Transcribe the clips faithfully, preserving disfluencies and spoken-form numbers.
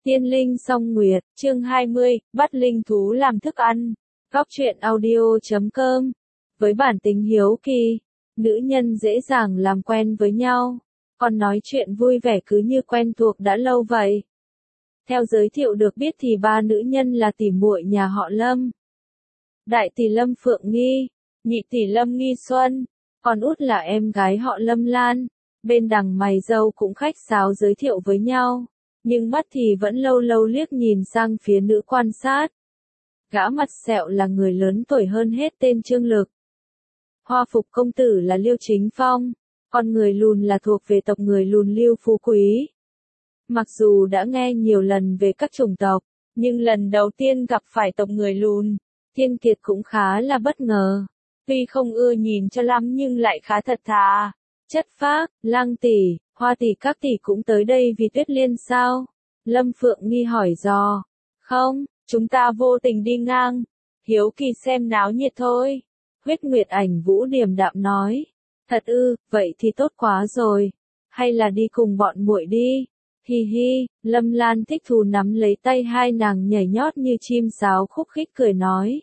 Tiên linh song nguyệt, chương hai mươi, bắt linh thú làm thức ăn. Góc truyện audio chấm com. Với bản tính hiếu kỳ, nữ nhân dễ dàng làm quen với nhau, còn nói chuyện vui vẻ cứ như quen thuộc đã lâu vậy. Theo giới thiệu được biết thì ba nữ nhân là tỷ muội nhà họ Lâm. Đại tỷ Lâm Phượng Nghi, nhị tỷ Lâm Nghi Xuân, còn út là em gái họ Lâm Lan. Bên đằng mày râu cũng khách sáo giới thiệu với nhau, nhưng mắt thì vẫn lâu lâu liếc nhìn sang phía nữ quan sát. Gã mặt sẹo là người lớn tuổi hơn hết tên Trương Lực. Hoa phục công tử là Liêu Chính Phong, còn người lùn là thuộc về tộc người lùn Liêu Phú Quý. Mặc dù đã nghe nhiều lần về các chủng tộc, nhưng lần đầu tiên gặp phải tộc người lùn, Thiên Kiệt cũng khá là bất ngờ. Tuy không ưa nhìn cho lắm nhưng lại khá thật thà, chất phác. Lang tỷ, Hoa tỷ các tỷ cũng tới đây vì Tuyết Liên sao? Lâm Phượng Nghi hỏi dò. Không, chúng ta vô tình đi ngang, hiếu kỳ xem náo nhiệt thôi. Huyết Nguyệt Ảnh Vũ điềm đạm nói. Thật ư, vậy thì tốt quá rồi. Hay là đi cùng bọn muội đi. Hi hi, Lâm Lan thích thú nắm lấy tay hai nàng nhảy nhót như chim sáo khúc khích cười nói.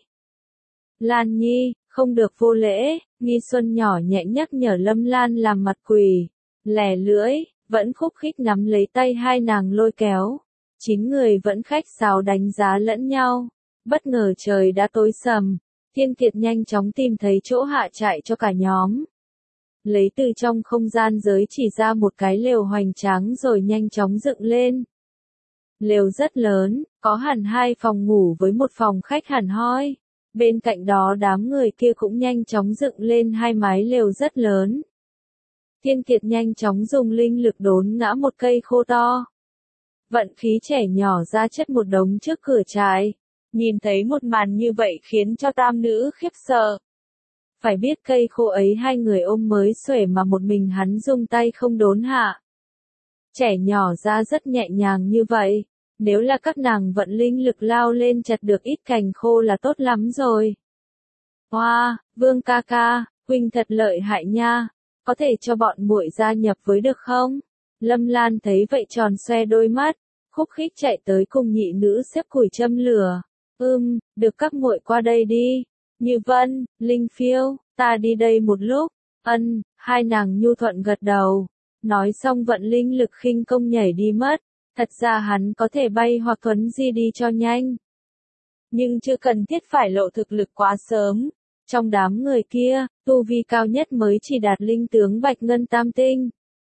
Lan Nhi, không được vô lễ. Nghi Xuân nhỏ nhẹ nhắc nhở Lâm Lan làm mặt quỳ, lè lưỡi, vẫn khúc khích nắm lấy tay hai nàng lôi kéo. Chín người vẫn khách sáo đánh giá lẫn nhau. Bất ngờ trời đã tối sầm, Thiên Kiệt nhanh chóng tìm thấy chỗ hạ trại cho cả nhóm. Lấy từ trong không gian giới chỉ ra một cái lều hoành tráng rồi nhanh chóng dựng lên. Lều rất lớn, có hẳn hai phòng ngủ với một phòng khách hẳn hoi. Bên cạnh đó đám người kia cũng nhanh chóng dựng lên hai mái lều rất lớn. Thiên Kiệt nhanh chóng dùng linh lực đốn ngã một cây khô to. Vận khí trẻ nhỏ ra chất một đống trước cửa trại. Nhìn thấy một màn như vậy khiến cho tam nữ khiếp sợ. Phải biết cây khô ấy hai người ôm mới xuể mà một mình hắn dùng tay không đốn hạ. Trẻ nhỏ ra rất nhẹ nhàng như vậy. Nếu là các nàng vận linh lực lao lên chặt được ít cành khô là tốt lắm rồi. Hoa, wow, Vương ca ca, huynh thật lợi hại nha. Có thể cho bọn muội gia nhập với được không? Lâm Lan thấy vậy tròn xoe đôi mắt, khúc khích chạy tới cùng nhị nữ xếp củi châm lửa. Ừm, được các muội qua đây đi. Như Vân, Linh Phiêu, ta đi đây một lúc. Ân, hai nàng nhu thuận gật đầu. Nói xong vận linh lực khinh công nhảy đi mất. Thật ra hắn có thể bay hoặc thuấn di đi cho nhanh. Nhưng chưa cần thiết phải lộ thực lực quá sớm. Trong đám người kia, tu vi cao nhất mới chỉ đạt linh tướng Bạch Ngân Tam Tinh.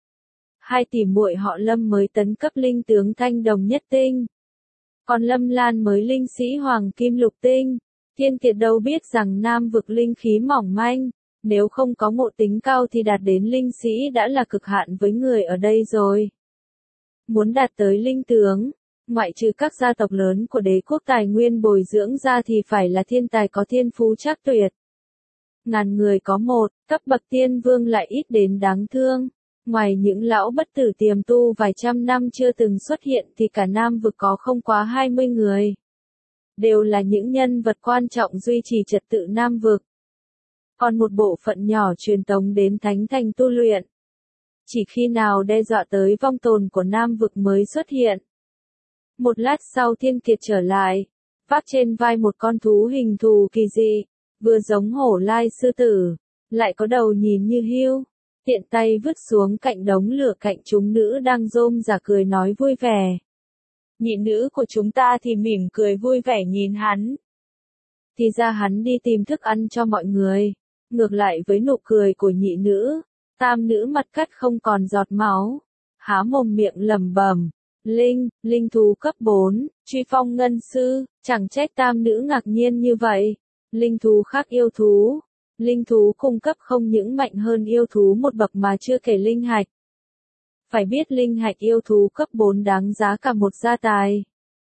Hai tỷ muội họ Lâm mới tấn cấp linh tướng Thanh Đồng Nhất Tinh. Còn Lâm Lan mới linh sĩ Hoàng Kim Lục Tinh. Thiên Kiệt đâu biết rằng Nam vực linh khí mỏng manh. Nếu không có ngộ tính cao thì đạt đến linh sĩ đã là cực hạn với người ở đây rồi. Muốn đạt tới linh tướng, ngoại trừ các gia tộc lớn của đế quốc tài nguyên bồi dưỡng ra thì phải là thiên tài có thiên phú trác tuyệt. Ngàn người có một, cấp bậc tiên vương lại ít đến đáng thương. Ngoài những lão bất tử tiềm tu vài trăm năm chưa từng xuất hiện thì cả Nam vực có không quá hai mươi người. Đều là những nhân vật quan trọng duy trì trật tự Nam vực. Còn một bộ phận nhỏ truyền tống đến thánh thành tu luyện. Chỉ khi nào đe dọa tới vong tồn của Nam vực mới xuất hiện. Một lát sau Thiên Kiệt trở lại, vác trên vai một con thú hình thù kỳ dị, vừa giống hổ lai sư tử, lại có đầu nhìn như hươu. Tiện tay vứt xuống cạnh đống lửa cạnh chúng nữ đang rôm rả cười nói vui vẻ. Nhị nữ của chúng ta thì mỉm cười vui vẻ nhìn hắn. Thì ra hắn đi tìm thức ăn cho mọi người. Ngược lại với nụ cười của nhị nữ, tam nữ mặt cắt không còn giọt máu. Há mồm miệng lẩm bẩm. Linh, linh thú cấp bốn, truy phong ngân sư, chẳng trách tam nữ ngạc nhiên như vậy. Linh thú khác yêu thú. Linh thú cung cấp không những mạnh hơn yêu thú một bậc mà chưa kể linh hạch. Phải biết linh hạch yêu thú cấp bốn đáng giá cả một gia tài.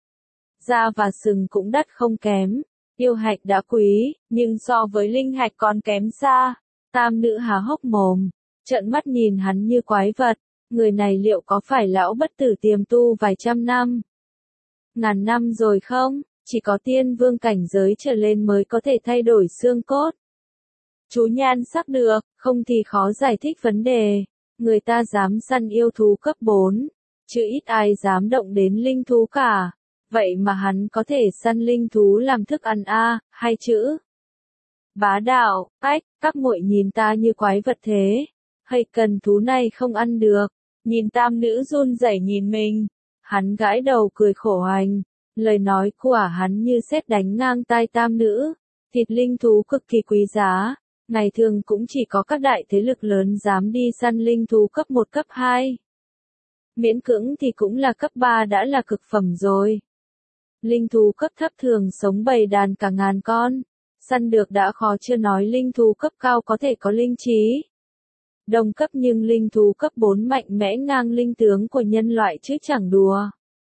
Da và sừng cũng đắt không kém. Yêu hạch đã quý, nhưng so với linh hạch còn kém xa. Tam nữ há hốc mồm, trợn mắt nhìn hắn như quái vật. Người này liệu có phải lão bất tử tiềm tu vài trăm năm? Ngàn năm rồi không? Chỉ có tiên vương cảnh giới trở lên mới có thể thay đổi xương cốt. Chú nhan sắc được, không thì khó giải thích vấn đề. Người ta dám săn yêu thú cấp bốn. chứ ít ai dám động đến linh thú cả. Vậy mà hắn có thể săn linh thú làm thức ăn a, hai chữ. Bá đạo, ách, các muội nhìn ta như quái vật thế. Hay cần thú này không ăn được. Nhìn tam nữ run rẩy nhìn mình. Hắn gãi đầu cười khổ hành. Lời nói của hắn như sét đánh ngang tai tam nữ. Thịt linh thú cực kỳ quý giá. Ngày thường cũng chỉ có các đại thế lực lớn dám đi săn linh thú cấp một cấp hai. Miễn cưỡng thì cũng là cấp ba đã là cực phẩm rồi. Linh thú cấp thấp thường sống bầy đàn cả ngàn con. Săn được đã khó chưa nói linh thú cấp cao có thể có linh trí. Đồng cấp nhưng linh thú cấp bốn mạnh mẽ ngang linh tướng của nhân loại chứ chẳng đùa.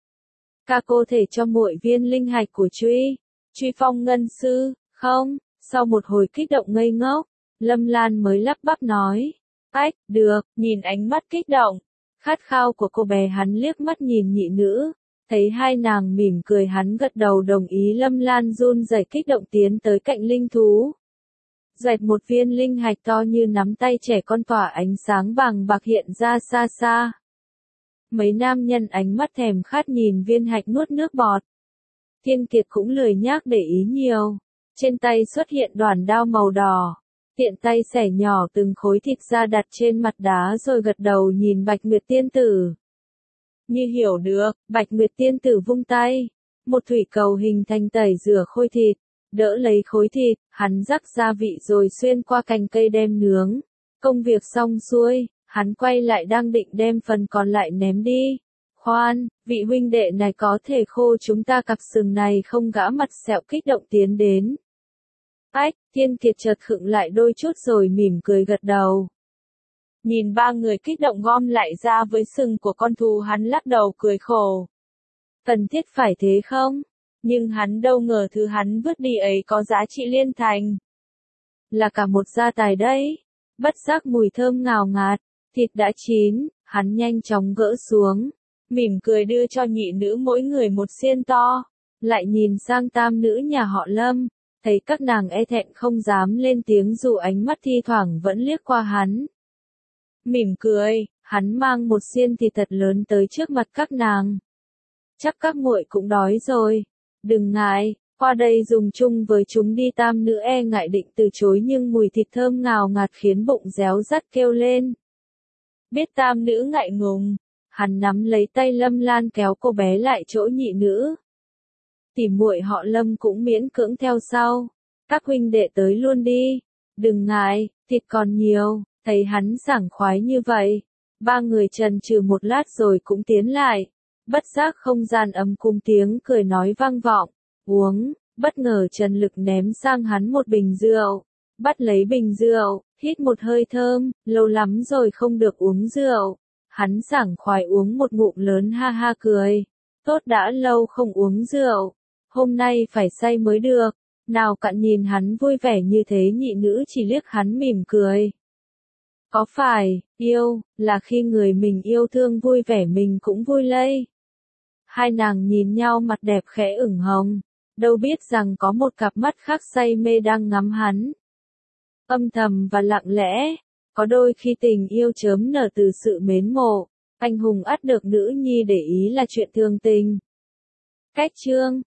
Ca cô thể cho muội viên linh hạch của Truy, Truy Phong Ngân Sư, không? Sau một hồi kích động ngây ngốc, Lâm Lan mới lắp bắp nói. Ách, được, nhìn ánh mắt kích động, khát khao của cô bé hắn liếc mắt nhìn nhị nữ. Thấy hai nàng mỉm cười hắn gật đầu đồng ý. Lâm Lan run rẩy kích động tiến tới cạnh linh thú. Dạch một viên linh hạch to như nắm tay trẻ con tỏa ánh sáng vàng bạc hiện ra xa xa. Mấy nam nhân ánh mắt thèm khát nhìn viên hạch nuốt nước bọt. Thiên Kiệt cũng lười nhác để ý nhiều. Trên tay xuất hiện đoàn đao màu đỏ. Tiện tay xẻ nhỏ từng khối thịt ra đặt trên mặt đá rồi gật đầu nhìn Bạch Nguyệt Tiên Tử. Như hiểu được, Bạch Nguyệt Tiên Tử vung tay. Một thủy cầu hình thành tẩy rửa khối thịt. Đỡ lấy khối thịt, hắn rắc gia vị rồi xuyên qua cành cây đem nướng. Công việc xong xuôi, hắn quay lại đang định đem phần còn lại ném đi. Khoan, vị huynh đệ này có thể khô chúng ta cặp sừng này không? Gã mặt sẹo kích động tiến đến. Ách, Thiên Kiệt chợt khựng lại đôi chút rồi mỉm cười gật đầu. Nhìn ba người kích động gom lại ra với sừng của con thú hắn lắc đầu cười khổ. Cần thiết phải thế không? Nhưng hắn đâu ngờ thứ hắn vứt đi ấy có giá trị liên thành. Là cả một gia tài đấy. Bất giác mùi thơm ngào ngạt, thịt đã chín, hắn nhanh chóng gỡ xuống. Mỉm cười đưa cho nhị nữ mỗi người một xiên to. Lại nhìn sang tam nữ nhà họ Lâm. Thấy các nàng e thẹn không dám lên tiếng dù ánh mắt thi thoảng vẫn liếc qua hắn. Mỉm cười, hắn mang một xiên thịt thật lớn tới trước mặt các nàng. Chắc các muội cũng đói rồi. Đừng ngại, qua đây dùng chung với chúng đi. Tam nữ e ngại định từ chối nhưng mùi thịt thơm ngào ngạt khiến bụng réo rắt kêu lên. Biết tam nữ ngại ngùng, hắn nắm lấy tay Lâm Lan kéo cô bé lại chỗ nhị nữ. Tỉ muội họ Lâm cũng miễn cưỡng theo sau. Các huynh đệ tới luôn đi. Đừng ngại, thịt còn nhiều. Thấy hắn sảng khoái như vậy. Ba người chần chừ một lát rồi cũng tiến lại. Bất giác không gian ấm cung tiếng cười nói vang vọng. Uống, bất ngờ Trần Lực ném sang hắn một bình rượu. Bắt lấy bình rượu, hít một hơi thơm, lâu lắm rồi không được uống rượu. Hắn sảng khoái uống một ngụm lớn ha ha cười. Tốt đã lâu không uống rượu. Hôm nay phải say mới được. Nào cặn nhìn hắn vui vẻ như thế nhị nữ chỉ liếc hắn mỉm cười. Có phải, yêu, là khi người mình yêu thương vui vẻ mình cũng vui lây. Hai nàng nhìn nhau mặt đẹp khẽ ửng hồng. Đâu biết rằng có một cặp mắt khác say mê đang ngắm hắn. Âm thầm và lặng lẽ. Có đôi khi tình yêu chớm nở từ sự mến mộ. Anh hùng ắt được nữ nhi để ý là chuyện thường tình. Cách chương